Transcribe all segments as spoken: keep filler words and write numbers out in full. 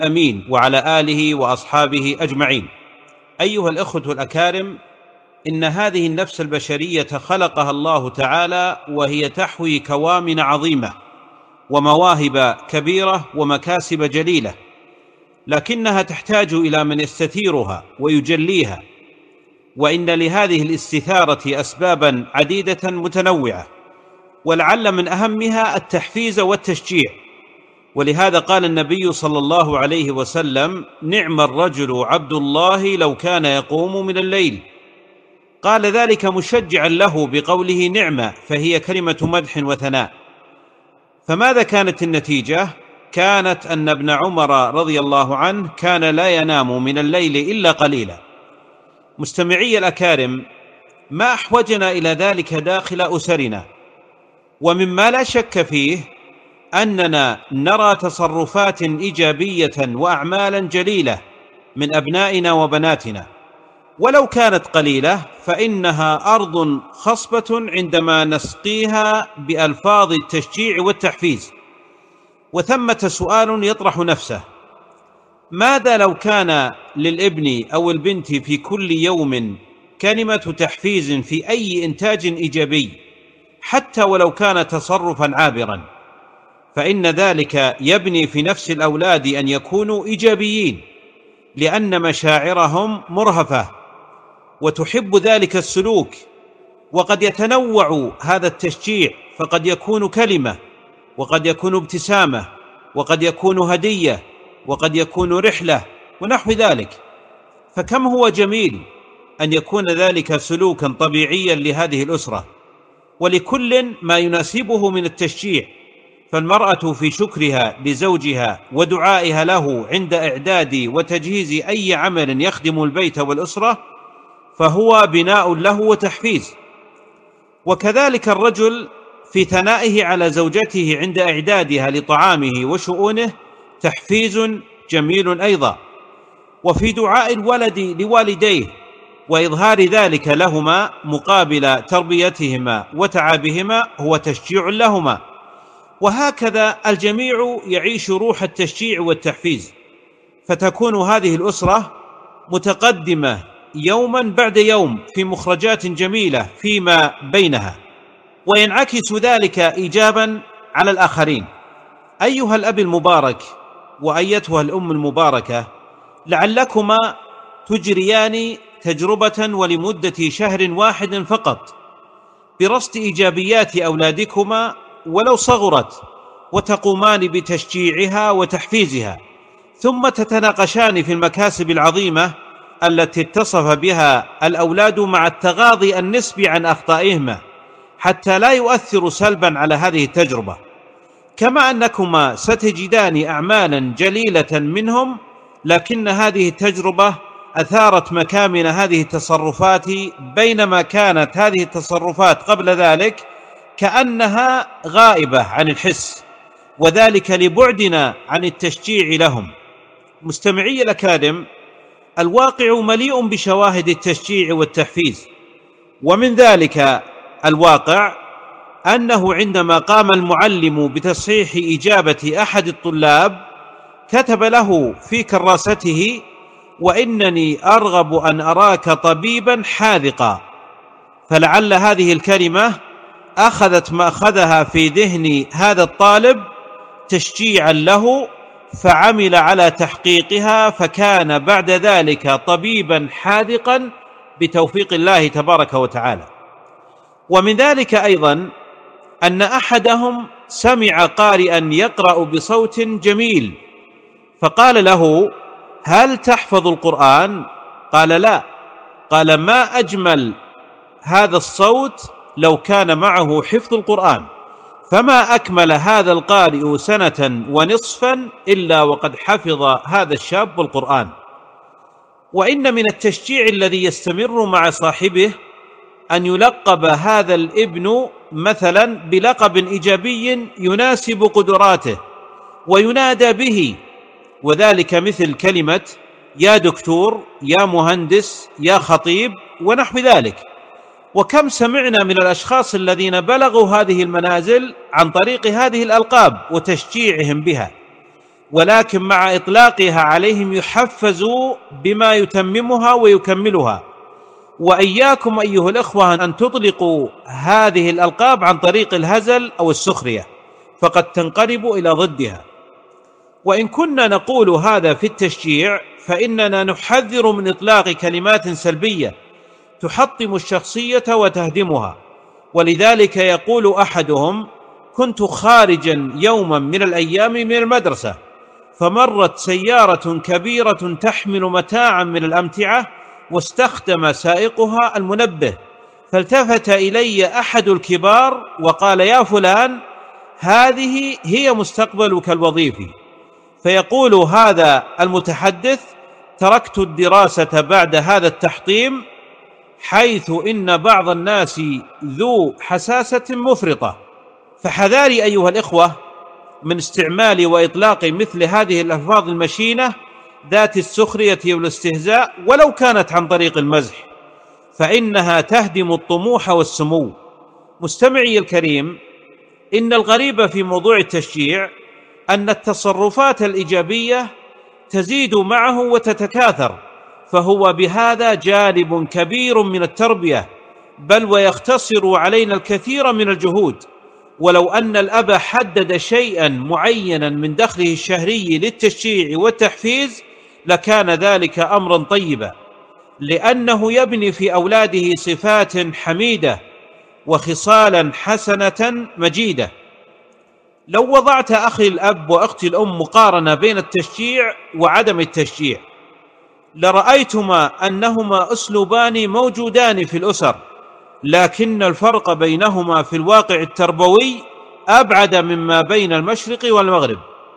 أمين وعلى آله وأصحابه أجمعين. أيها الأخوة الأكارم، إن هذه النفس البشرية خلقها الله تعالى وهي تحوي كوامن عظيمة ومواهب كبيرة ومكاسب جليلة، لكنها تحتاج إلى من يستثيرها ويجليها، وإن لهذه الاستثارة أسبابا عديدة متنوعة، ولعل من أهمها التحفيز والتشجيع. ولهذا قال النبي صلى الله عليه وسلم: نعم الرجل عبد الله لو كان يقوم من الليل. قال ذلك مشجعا له بقوله نعمة، فهي كلمة مدح وثناء. فماذا كانت النتيجة؟ كانت أن ابن عمر رضي الله عنه كان لا ينام من الليل إلا قليلا. مستمعي الأكارم، ما أحوجنا إلى ذلك داخل أسرنا، ومما لا شك فيه أننا نرى تصرفات إيجابية وأعمالا جليلة من أبنائنا وبناتنا، ولو كانت قليلة فإنها أرض خصبة عندما نسقيها بألفاظ التشجيع والتحفيز. وثمة سؤال يطرح نفسه: ماذا لو كان للابن أو البنت في كل يوم كلمة تحفيز في أي إنتاج إيجابي، حتى ولو كان تصرفا عابرا؟ فإن ذلك يبني في نفس الأولاد أن يكونوا إيجابيين، لأن مشاعرهم مرهفة وتحب ذلك السلوك. وقد يتنوع هذا التشجيع، فقد يكون كلمة، وقد يكون ابتسامة، وقد يكون هدية، وقد يكون رحلة ونحو ذلك. فكم هو جميل أن يكون ذلك سلوكا طبيعيا لهذه الأسرة، ولكل ما يناسبه من التشجيع. فالمرأة في شكرها لزوجها ودعائها له عند إعداد وتجهيز أي عمل يخدم البيت والأسرة فهو بناء له وتحفيز. وكذلك الرجل في ثنائه على زوجته عند إعدادها لطعامه وشؤونه تحفيز جميل أيضا. وفي دعاء الولد لوالديه وإظهار ذلك لهما مقابل تربيتهما وتعابهما هو تشجيع لهما. وهكذا الجميع يعيش روح التشجيع والتحفيز، فتكون هذه الأسرة متقدمة يوما بعد يوم في مخرجات جميلة فيما بينها، وينعكس ذلك إيجابا على الآخرين. أيها الأب المبارك وأيتها الأم المباركة، لعلكما تجريان تجربة ولمدة شهر واحد فقط برصد إيجابيات أولادكما ولو صغرت، وتقومان بتشجيعها وتحفيزها، ثم تتناقشان في المكاسب العظيمة التي اتصف بها الأولاد مع التغاضي النسبي عن أخطائهما حتى لا يؤثر سلبا على هذه التجربة. كما أنكما ستجدان أعمالا جليلة منهم، لكن هذه التجربة أثارت مكامن هذه التصرفات، بينما كانت هذه التصرفات قبل ذلك كأنها غائبة عن الحس، وذلك لبعدنا عن التشجيع لهم. مستمعي الأكارم، الواقع مليء بشواهد التشجيع والتحفيز، ومن ذلك الواقع أنه عندما قام المعلم بتصحيح إجابة أحد الطلاب كتب له في كراسته: وإنني أرغب أن أراك طبيبا حاذقا. فلعل هذه الكلمة أخذت مأخذها في ذهن هذا الطالب تشجيعا له، فعمل على تحقيقها، فكان بعد ذلك طبيبا حاذقا بتوفيق الله تبارك وتعالى. ومن ذلك أيضا أن أحدهم سمع قارئا يقرأ بصوت جميل، فقال له: هل تحفظ القرآن؟ قال: لا. قال: ما أجمل هذا الصوت لو كان معه حفظ القرآن، فما أكمل هذا القارئ سنة ونصفا إلا وقد حفظ هذا الشاب القرآن. وإن من التشجيع الذي يستمر مع صاحبه أن يلقب هذا الابن مثلا بلقب إيجابي يناسب قدراته وينادى به، وذلك مثل كلمة يا دكتور، يا مهندس، يا خطيب ونحو ذلك. وكم سمعنا من الأشخاص الذين بلغوا هذه المنازل عن طريق هذه الألقاب وتشجيعهم بها. ولكن مع إطلاقها عليهم يحفزوا بما يتممها ويكملها. وإياكم أيها الإخوة أن تطلقوا هذه الألقاب عن طريق الهزل أو السخرية، فقد تنقلب إلى ضدها. وإن كنا نقول هذا في التشجيع فإننا نحذر من إطلاق كلمات سلبية تحطم الشخصية وتهدمها. ولذلك يقول أحدهم: كنت خارجا يوما من الأيام من المدرسة، فمرت سيارة كبيرة تحمل متاعا من الأمتعة، واستخدم سائقها المنبه، فالتفت إلي أحد الكبار وقال: يا فلان، هذه هي مستقبلك الوظيفي. فيقول هذا المتحدث: تركت الدراسة بعد هذا التحطيم، حيث إن بعض الناس ذو حساسة مفرطة. فحذاري أيها الإخوة من استعمال وإطلاق مثل هذه الألفاظ المشينة ذات السخرية والاستهزاء، ولو كانت عن طريق المزح، فإنها تهدم الطموح والسمو. مستمعي الكريم، إن الغريب في موضوع التشجيع أن التصرفات الإيجابية تزيد معه وتتكاثر، فهو بهذا جانب كبير من التربية، بل ويختصر علينا الكثير من الجهود. ولو أن الأب حدد شيئا معينا من دخله الشهري للتشجيع والتحفيز لكان ذلك أمرا طيبا، لأنه يبني في أولاده صفات حميدة وخصالا حسنة مجيدة. لو وضعت أخي الأب وأختي الأم مقارنة بين التشجيع وعدم التشجيع لرأيتما أنهما أسلوبان موجودان في الأسر، لكن الفرق بينهما في الواقع التربوي أبعد مما بين المشرق والمغرب.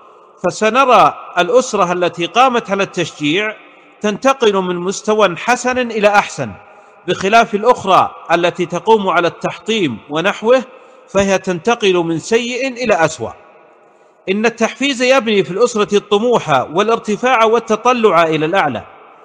فسنرى الأسرة التي قامت على التشجيع تنتقل من مستوى حسن إلى أحسن، بخلاف الأخرى التي تقوم على التحطيم ونحوه، فهي تنتقل من سيء إلى أسوأ. إن التحفيز يبني في الأسرة الطموح والارتفاع والتطلع إلى الأعلى،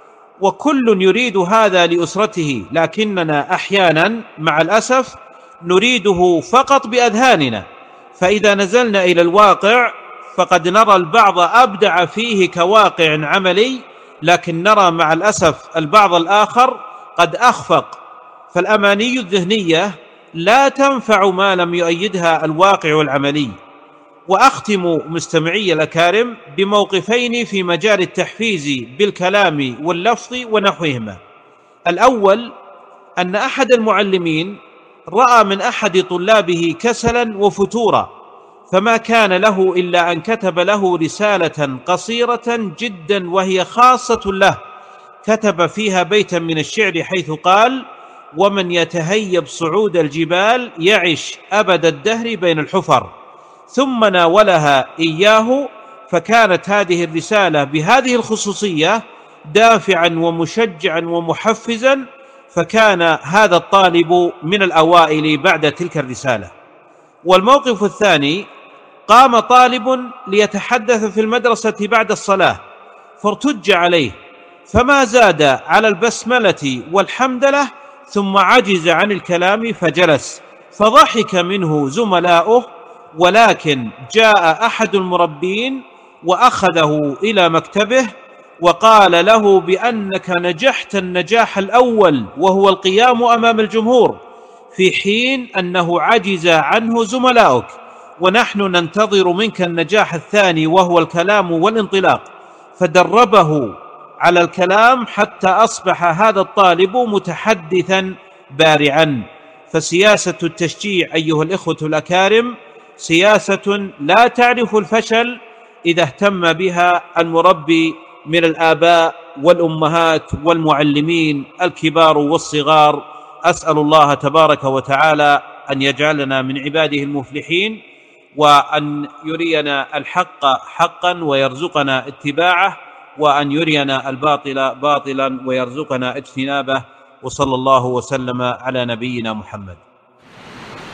وكل يريد هذا لأسرته، لكننا أحيانا مع الأسف نريده فقط بأذهاننا، فإذا نزلنا إلى الواقع فقد نرى البعض أبدع فيه كواقع عملي، لكن نرى مع الأسف البعض الآخر قد أخفق. فالأماني الذهنية لا تنفع ما لم يؤيدها الواقع والعملي. وأختم مستمعي الأكارم بموقفين في مجال التحفيز بالكلام واللفظ ونحوهما. الأول أن أحد المعلمين رأى من أحد طلابه كسلا وفتورا، فما كان له إلا أن كتب له رسالة قصيرة جدا وهي خاصة له، كتب فيها بيتا من الشعر حيث قال: ومن يتهيب صعود الجبال يعش أبد الدهر بين الحفر. ثم ناولها إياه، فكانت هذه الرسالة بهذه الخصوصية دافعا ومشجعا ومحفزا، فكان هذا الطالب من الأوائل بعد تلك الرسالة. والموقف الثاني: قام طالب ليتحدث في المدرسة بعد الصلاة، فارتج عليه، فما زاد على البسملة والحمدلة، ثم عجز عن الكلام فجلس، فضحك منه زملاؤه، ولكن جاء أحد المربين وأخذه إلى مكتبه وقال له بأنك نجحت النجاح الأول وهو القيام أمام الجمهور، في حين أنه عجز عنه زملاؤك، ونحن ننتظر منك النجاح الثاني وهو الكلام والانطلاق. فدربه على الكلام حتى أصبح هذا الطالب متحدثا بارعا. فسياسة التشجيع أيها الإخوة الأكارم سياسة لا تعرف الفشل إذا اهتم بها المربي من الآباء والأمهات والمعلمين الكبار والصغار. أسأل الله تبارك وتعالى أن يجعلنا من عباده المفلحين، وأن يرينا الحق حقا ويرزقنا اتباعه، وأن يرينا الباطل باطلا ويرزقنا اجتنابه. وصلى الله وسلم على نبينا محمد.